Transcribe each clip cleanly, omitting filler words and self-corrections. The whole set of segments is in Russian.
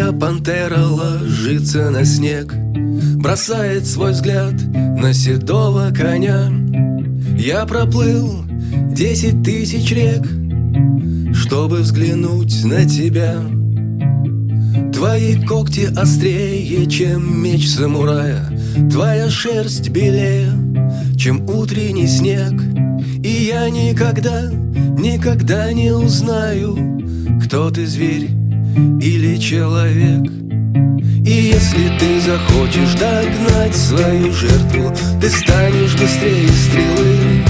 Когда пантера ложится на снег, бросает свой взгляд на седого коня. Я проплыл 10 тысяч рек, чтобы взглянуть на тебя. Твои когти острее, чем меч самурая, твоя шерсть белее, чем утренний снег. И я никогда, никогда не узнаю, кто ты, зверь или человек. И если ты захочешь догнать свою жертву, ты станешь быстрее стрелы.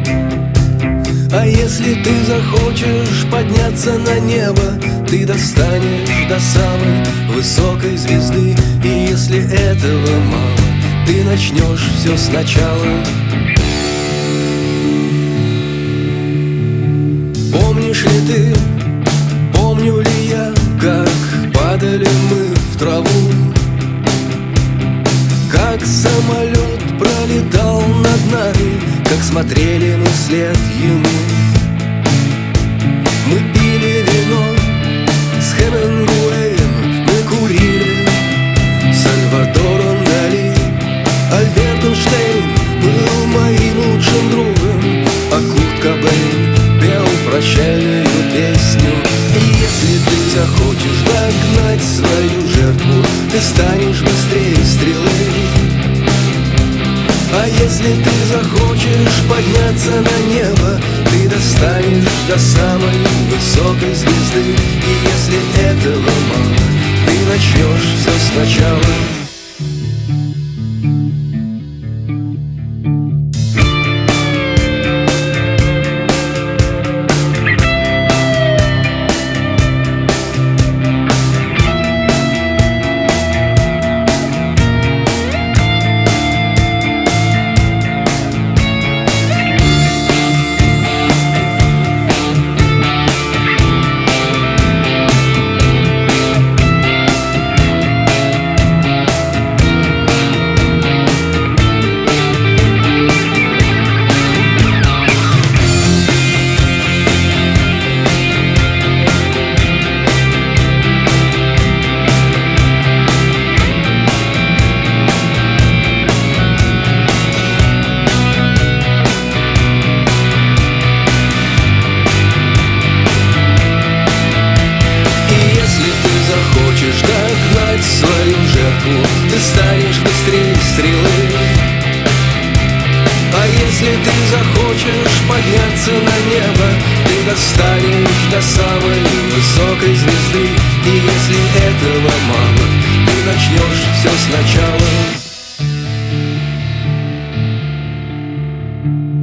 А если ты захочешь подняться на небо, ты достанешь до самой высокой звезды. И если этого мало, ты начнешь все сначала. Помнишь ли ты, помню ли я, как падали мы в траву, как самолет пролетал над нами, как смотрели мы вслед ему. Мы пили вино с Хемингуэем, мы курили Сальвадором Дали. Альберт Эйнштейн был моим лучшим другом, а Курт Кобейн пел прощальную песню. И если ты захочешь догнать свою жертву, ты станешь быстрее стрелы. А если ты захочешь подняться на небо, ты достанешь до самой высокой звезды. И если этого мало, ты начнешь все сначала. Свою жертву, ты станешь быстрее стрелы. А если ты захочешь подняться на небо, ты достанешь до самой высокой звезды. И если этого мало, ты начнешь все сначала.